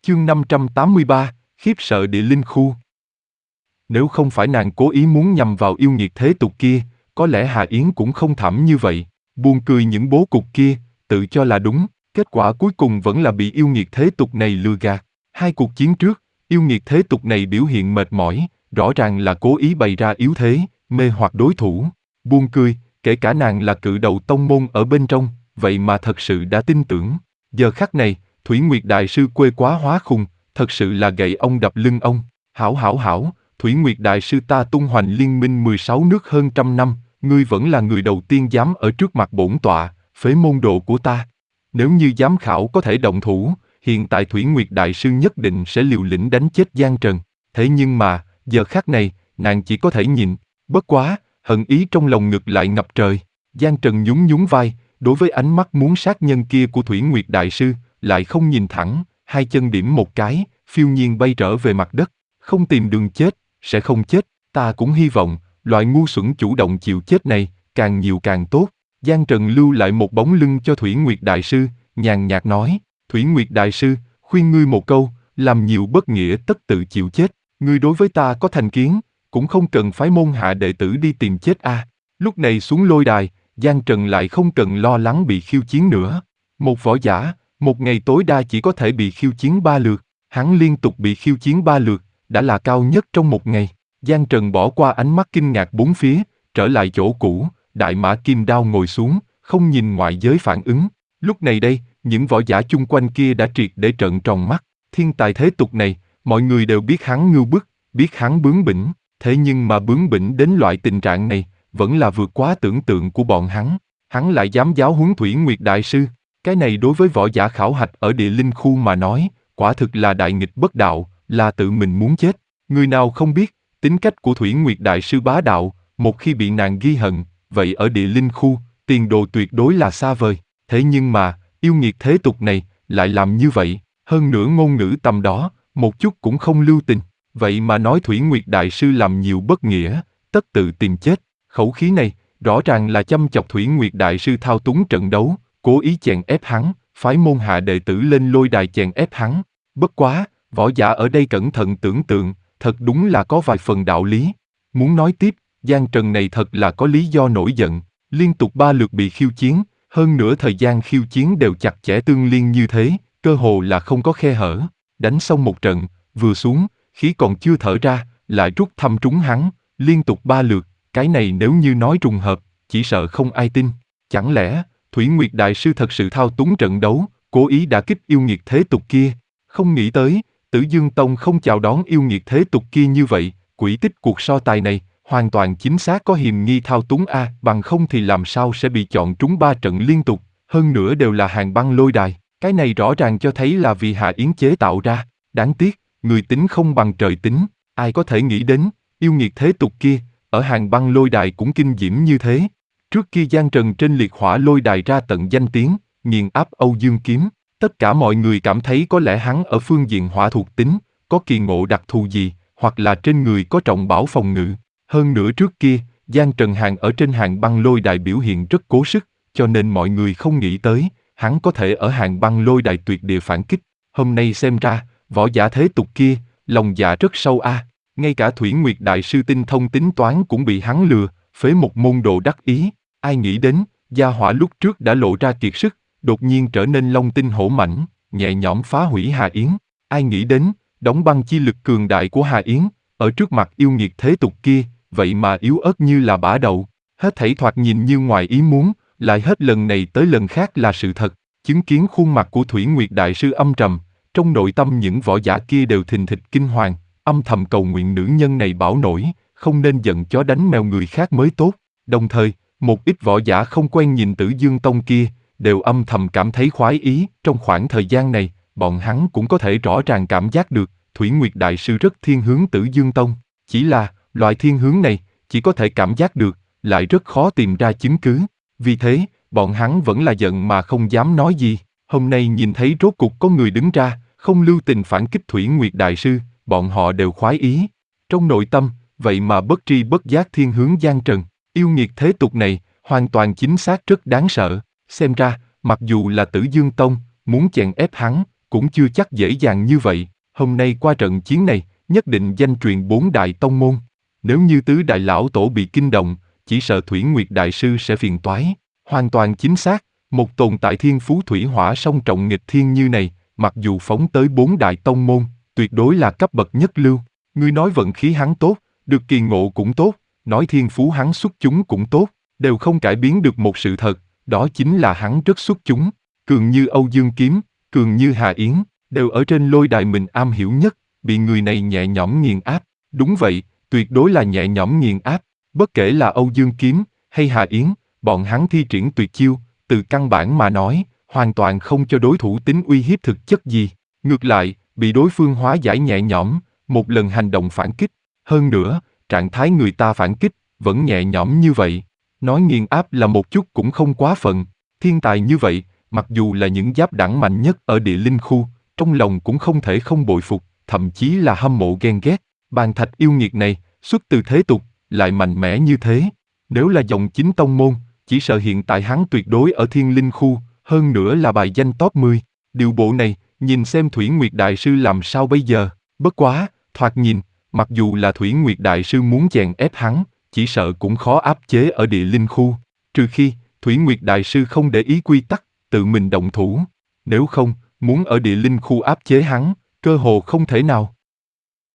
Chương 583, khiếp sợ địa linh khu. Nếu không phải nàng cố ý muốn nhằm vào yêu nghiệt thế tục kia, có lẽ Hà Yến cũng không thảm như vậy. Buồn cười những bố cục kia, tự cho là đúng, kết quả cuối cùng vẫn là bị yêu nghiệt thế tục này lừa gạt. Hai cuộc chiến trước, yêu nghiệt thế tục này biểu hiện mệt mỏi, rõ ràng là cố ý bày ra yếu thế, mê hoặc đối thủ. Buồn cười, kể cả nàng là cự đầu tông môn ở bên trong, vậy mà thật sự đã tin tưởng. Giờ khắc này, Thủy Nguyệt Đại Sư quê quá hóa khùng, thật sự là gậy ông đập lưng ông. Hảo, Thủy Nguyệt Đại Sư ta tung hoành liên minh 16 nước hơn trăm năm, ngươi vẫn là người đầu tiên dám ở trước mặt bổn tọa, phế môn đồ của ta. Nếu như giám khảo có thể động thủ, hiện tại Thủy Nguyệt Đại Sư nhất định sẽ liều lĩnh đánh chết Giang Trần. Thế nhưng mà, giờ khắc này, nàng chỉ có thể nhìn, bất quá, hận ý trong lòng ngực lại ngập trời. Giang Trần nhún vai, đối với ánh mắt muốn sát nhân kia của Thủy Nguyệt Đại Sư, lại không nhìn thẳng, hai chân điểm một cái, phiêu nhiên bay trở về mặt đất. Không tìm đường chết, sẽ không chết, ta cũng hy vọng, loại ngu xuẩn chủ động chịu chết này, càng nhiều càng tốt. Giang Trần lưu lại một bóng lưng cho Thủy Nguyệt Đại Sư, nhàn nhạt nói, Thủy Nguyệt Đại Sư, khuyên ngươi một câu, làm nhiều bất nghĩa tất tự chịu chết, ngươi đối với ta có thành kiến, cũng không cần phái môn hạ đệ tử đi tìm chết a. Lúc này xuống lôi đài, Giang Trần lại không cần lo lắng bị khiêu chiến nữa. Một võ giả, một ngày tối đa chỉ có thể bị khiêu chiến 3 lượt, hắn liên tục bị khiêu chiến 3 lượt, đã là cao nhất trong một ngày. Giang Trần bỏ qua ánh mắt kinh ngạc bốn phía, trở lại chỗ cũ, đại mã kim đao ngồi xuống, không nhìn ngoại giới phản ứng. Lúc này đây, những võ giả chung quanh kia đã triệt để trợn tròn mắt. Thiên tài thế tục này, mọi người đều biết hắn ngưu bức, biết hắn bướng bỉnh, thế nhưng mà bướng bỉnh đến loại tình trạng này, vẫn là vượt quá tưởng tượng của bọn hắn. Hắn lại dám giáo huấn Thủy Nguyệt Đại Sư, cái này đối với võ giả khảo hạch ở địa linh khu mà nói, quả thực là đại nghịch bất đạo, là tự mình muốn chết. Người nào không biết, tính cách của Thủy Nguyệt Đại Sư bá đạo, một khi bị nàng ghi hận, vậy ở địa linh khu, tiền đồ tuyệt đối là xa vời. Thế nhưng mà, yêu nghiệt thế tục này, lại làm như vậy, hơn nữa ngôn ngữ tầm đó, một chút cũng không lưu tình. Vậy mà nói Thủy Nguyệt Đại Sư làm nhiều bất nghĩa, tất tự tìm chết. Khẩu khí này, rõ ràng là châm chọc Thủy Nguyệt Đại Sư thao túng trận đấu, cố ý chèn ép hắn, phái môn hạ đệ tử lên lôi đài chèn ép hắn. Bất quá, võ giả ở đây cẩn thận tưởng tượng, thật đúng là có vài phần đạo lý. Muốn nói tiếp, Giang Trần này thật là có lý do nổi giận, liên tục 3 lượt bị khiêu chiến, hơn nữa thời gian khiêu chiến đều chặt chẽ tương liên như thế, cơ hồ là không có khe hở. Đánh xong một trận, vừa xuống, khí còn chưa thở ra, lại rút thăm trúng hắn, liên tục 3 lượt, cái này nếu như nói trùng hợp, chỉ sợ không ai tin. Chẳng lẽ, Thủy Nguyệt Đại Sư thật sự thao túng trận đấu, cố ý đả kích yêu nghiệt thế tục kia? Không nghĩ tới, Tử Dương Tông không chào đón yêu nghiệt thế tục kia như vậy, quỹ tích cuộc so tài này, hoàn toàn chính xác có hiềm nghi thao túng a, bằng không thì làm sao sẽ bị chọn trúng 3 trận liên tục, hơn nữa đều là hàng băng lôi đài, cái này rõ ràng cho thấy là vì Hà Yến chế tạo ra, đáng tiếc, người tính không bằng trời tính, ai có thể nghĩ đến, yêu nghiệt thế tục kia, ở hàng băng lôi đài cũng kinh diễm như thế. Trước kia Giang Trần trên liệt hỏa lôi đài ra tận danh tiếng, nghiền áp Âu Dương Kiếm, tất cả mọi người cảm thấy có lẽ hắn ở phương diện hỏa thuộc tính, có kỳ ngộ đặc thù gì, hoặc là trên người có trọng bảo phòng ngự. Hơn nữa trước kia, Giang Trần Hàng ở trên hàng băng lôi đài biểu hiện rất cố sức, cho nên mọi người không nghĩ tới, hắn có thể ở hàng băng lôi đài tuyệt địa phản kích. Hôm nay xem ra, võ giả thế tục kia, lòng dạ rất sâu a. Ngay cả Thủy Nguyệt Đại Sư tinh thông tính toán cũng bị hắn lừa, phế một môn đồ đắc ý. Ai nghĩ đến, gia hỏa lúc trước đã lộ ra kiệt sức, đột nhiên trở nên long tinh hổ mãnh, nhẹ nhõm phá hủy Hà Yến. Ai nghĩ đến, đóng băng chi lực cường đại của Hà Yến, ở trước mặt yêu nghiệt thế tục kia, vậy mà yếu ớt như là bã đậu. Hết thảy thoạt nhìn như ngoài ý muốn, lại hết lần này tới lần khác là sự thật. Chứng kiến khuôn mặt của Thủy Nguyệt Đại Sư âm trầm, trong nội tâm những võ giả kia đều thình thịch kinh hoàng, âm thầm cầu nguyện nữ nhân này bảo nổi, không nên giận chó đánh mèo người khác mới tốt. Đồng thời, một ít võ giả không quen nhìn Tử Dương Tông kia, đều âm thầm cảm thấy khoái ý. Trong khoảng thời gian này, bọn hắn cũng có thể rõ ràng cảm giác được, Thủy Nguyệt Đại Sư rất thiên hướng Tử Dương Tông. Chỉ là, loại thiên hướng này, chỉ có thể cảm giác được, lại rất khó tìm ra chứng cứ. Vì thế, bọn hắn vẫn là giận mà không dám nói gì. Hôm nay nhìn thấy rốt cục có người đứng ra, không lưu tình phản kích Thủy Nguyệt Đại Sư, bọn họ đều khoái ý. Trong nội tâm, vậy mà bất tri bất giác thiên hướng Giang Trần. Yêu nghiệt thế tục này, hoàn toàn chính xác rất đáng sợ. Xem ra, mặc dù là Tử Dương Tông, muốn chèn ép hắn, cũng chưa chắc dễ dàng như vậy. Hôm nay qua trận chiến này, nhất định danh truyền 4 đại tông môn. Nếu như tứ đại lão tổ bị kinh động, chỉ sợ Thủy Nguyệt Đại Sư sẽ phiền toái. Hoàn toàn chính xác, một tồn tại thiên phú thủy hỏa song trọng nghịch thiên như này, mặc dù phóng tới 4 đại tông môn, tuyệt đối là cấp bậc nhất lưu. Ngươi nói vận khí hắn tốt, được kỳ ngộ cũng tốt, nói thiên phú hắn xuất chúng cũng tốt, đều không cải biến được một sự thật, đó chính là hắn rất xuất chúng. Cường như Âu Dương Kiếm, cường như Hà Yến, đều ở trên lôi đài mình am hiểu nhất, bị người này nhẹ nhõm nghiền áp. Đúng vậy, tuyệt đối là nhẹ nhõm nghiền áp. Bất kể là Âu Dương Kiếm hay Hà Yến, bọn hắn thi triển tuyệt chiêu, từ căn bản mà nói, hoàn toàn không cho đối thủ tính uy hiếp thực chất gì. Ngược lại, bị đối phương hóa giải nhẹ nhõm, một lần hành động phản kích. Hơn nữa, trạng thái người ta phản kích, vẫn nhẹ nhõm như vậy. Nói nghiền áp là một chút cũng không quá phận. Thiên tài như vậy, mặc dù là những giáp đẳng mạnh nhất ở địa linh khu, trong lòng cũng không thể không bội phục, thậm chí là hâm mộ ghen ghét. Bàn thạch yêu nghiệt này, xuất từ thế tục, lại mạnh mẽ như thế. Nếu là dòng chính tông môn, chỉ sợ hiện tại hắn tuyệt đối ở thiên linh khu, hơn nữa là bài danh top 10. Điều bộ này, nhìn xem Thủy Nguyệt Đại Sư làm sao bây giờ. Bất quá, thoạt nhìn, mặc dù là Thủy Nguyệt Đại Sư muốn chèn ép hắn, chỉ sợ cũng khó áp chế ở địa linh khu. Trừ khi, Thủy Nguyệt Đại Sư không để ý quy tắc, tự mình động thủ. Nếu không, muốn ở địa linh khu áp chế hắn, cơ hồ không thể nào.